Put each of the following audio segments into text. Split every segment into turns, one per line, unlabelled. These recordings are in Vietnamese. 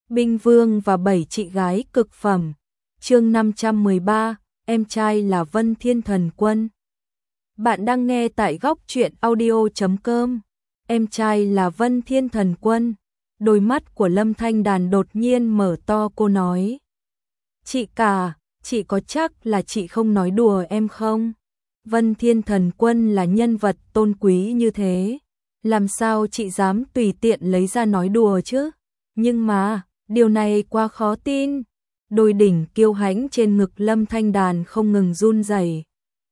Binh Vương và 7 chị gái cực phẩm. Chương 513, em trai là Vân Thiên Thần Quân. Bạn đang nghe tại góc truyện audio.com. Em trai là Vân Thiên Thần Quân. Đôi mắt của Lâm Thanh Đàn đột nhiên mở to, cô nói: "Chị cả, chị có chắc là chị không nói đùa em không? Vân Thiên Thần Quân là nhân vật tôn quý như thế, làm sao chị dám tùy tiện lấy ra nói đùa chứ? Nhưng mà, điều này quá khó tin." Đôi đỉnh kiêu hãnh trên ngực Lâm Thanh Đàn không ngừng run rẩy.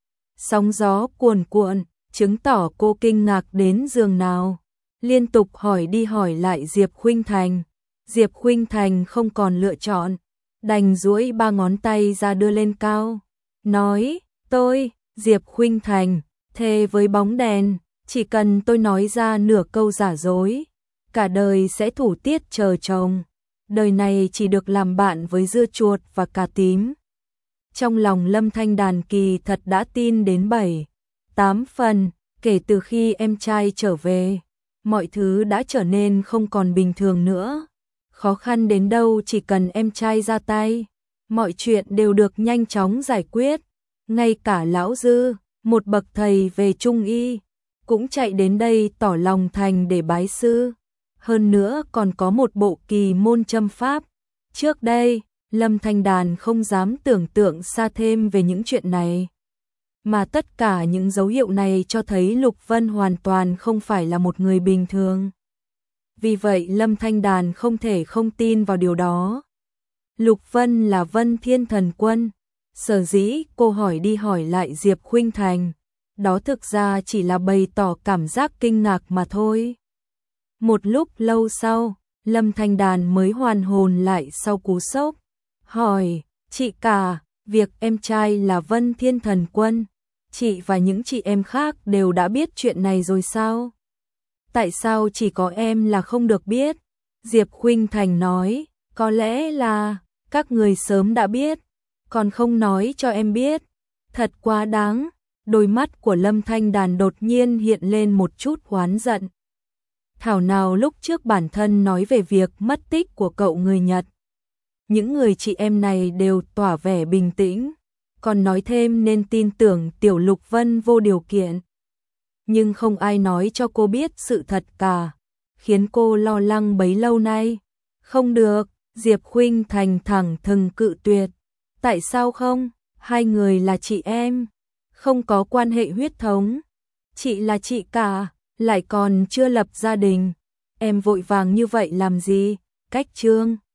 Sóng gió cuồn cuộn, chứng tỏ cô kinh ngạc đến giường nào. Liên tục hỏi đi hỏi lại Diệp Khuynh Thành. Diệp Khuynh Thành không còn lựa chọn, đành duỗi 3 ngón tay ra đưa lên cao, nói: "Tôi, Diệp Khuynh Thành, thề với bóng đèn, chỉ cần tôi nói ra nửa câu giả dối, cả đời sẽ thủ tiết chờ chồng. Đời này chỉ được làm bạn với dưa chuột và cà tím." Trong lòng Lâm Thanh Đàn kỳ thật đã tin đến 7-8 phần, kể từ khi em trai trở về, mọi thứ đã trở nên không còn bình thường nữa. Khó khăn đến đâu chỉ cần em trai ra tay, mọi chuyện đều được nhanh chóng giải quyết. Ngay cả lão Dư, một bậc thầy về trung y, cũng chạy đến đây tỏ lòng thành để bái sư. Hơn nữa còn có một bộ kỳ môn châm pháp. Trước đây, Lâm Thanh Đàn không dám tưởng tượng xa thêm về những chuyện này. Mà tất cả những dấu hiệu này cho thấy Lục Vân hoàn toàn không phải là một người bình thường. Vì vậy Lâm Thanh Đàn không thể không tin vào điều đó. Lục Vân là Vân Thiên Thần Quân. Sở dĩ cô hỏi đi hỏi lại Diệp Khuynh Thành, đó thực ra chỉ là bày tỏ cảm giác kinh ngạc mà thôi. Một lúc lâu sau, Lâm Thanh Đàn mới hoàn hồn lại sau cú sốc. Hỏi: "Chị cả, việc em trai là Vân Thiên Thần Quân, chị và những chị em khác đều đã biết chuyện này rồi sao? Tại sao chỉ có em là không được biết?" Diệp Khuynh Thành nói: "Có lẽ là các người sớm đã biết, còn không nói cho em biết. Thật quá đáng." Đôi mắt của Lâm Thanh Đàn đột nhiên hiện lên một chút oán giận. Thảo nào lúc trước bản thân nói về việc mất tích của cậu người Nhật, những người chị em này đều tỏ vẻ bình tĩnh, còn nói thêm nên tin tưởng Tiểu Lục Vân vô điều kiện. Nhưng không ai nói cho cô biết sự thật cả, khiến cô lo lắng bấy lâu nay. "Không được," Diệp Khuynh Thành thẳng thừng cự tuyệt. "Tại sao không? Hai người là chị em, không có quan hệ huyết thống. Chị là chị cả, lại còn chưa lập gia đình. Em vội vàng như vậy làm gì? Cách chương."